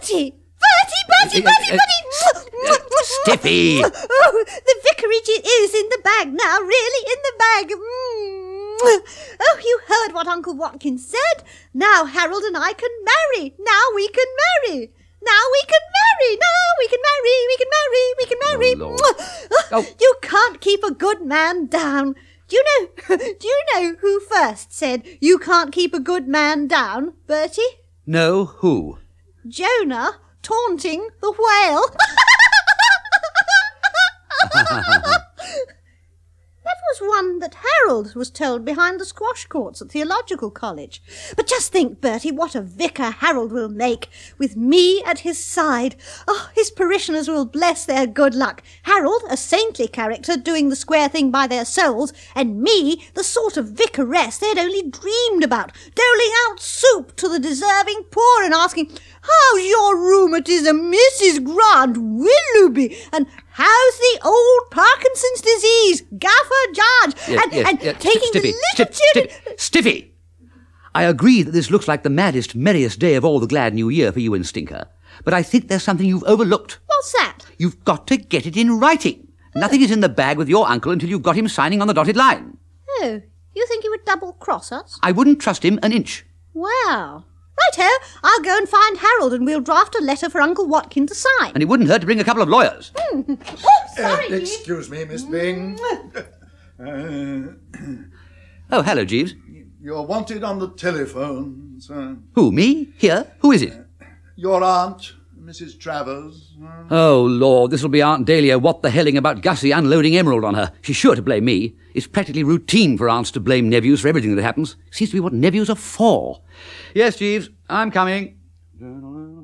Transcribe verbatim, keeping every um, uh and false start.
Bertie! Bertie, Bertie, Bertie, Uh, uh, Bertie! uh, Stiffy! Oh, the vicarage is in the bag now, really in the bag. Mm. Oh, you heard what Uncle Watkins said. Now Harold and I can marry. Now we can marry. Now we can marry. Now we can marry. We can marry. We can marry. Oh, Lord. Oh, Oh. You can't keep a good man down. Do you know? Do you know who first said you can't keep a good man down, Bertie? No, who? Jonah taunting the whale. That was one that Harold was told behind the squash courts at Theological College. But just think, Bertie, what a vicar Harold will make, with me at his side. Oh, his parishioners will bless their good luck. Harold, a saintly character, doing the square thing by their souls, and me, the sort of vicaress they'd only dreamed about, doling out soup to the deserving poor and asking, "How's your rheumatism, Missus Grant Willoughby?" and "How's the old Parkinson's disease, Gaffer Judge?" Yes, and yes, and yes. taking Stiffy, the little Stiff- children... Stiffy, Stiffy! I agree that this looks like the maddest, merriest day of all the glad new year for you and Stinker, but I think there's something you've overlooked. What's that? You've got to get it in writing. Nothing is in the bag with your uncle until you've got him signing on the dotted line. Oh, you think he would double-cross us? I wouldn't trust him an inch. Well, righto, I'll go and find Harold and we'll draft a letter for Uncle Watkin to sign. And it wouldn't hurt to bring a couple of lawyers. Oh, sorry, Uh, Jeeves. excuse me, Miss Bing. Uh, Oh, hello, Jeeves. you're wanted on the telephone, sir. Who, me? Here? Who is it? Your aunt, Missus Travers. uh, Oh, Lord, this'll be Aunt Dahlia what the helling about Gussie unloading Emerald on her. She's sure to blame me. It's practically routine for aunts to blame nephews for everything that happens. Seems to be what nephews are for. Yes, Jeeves, I'm coming.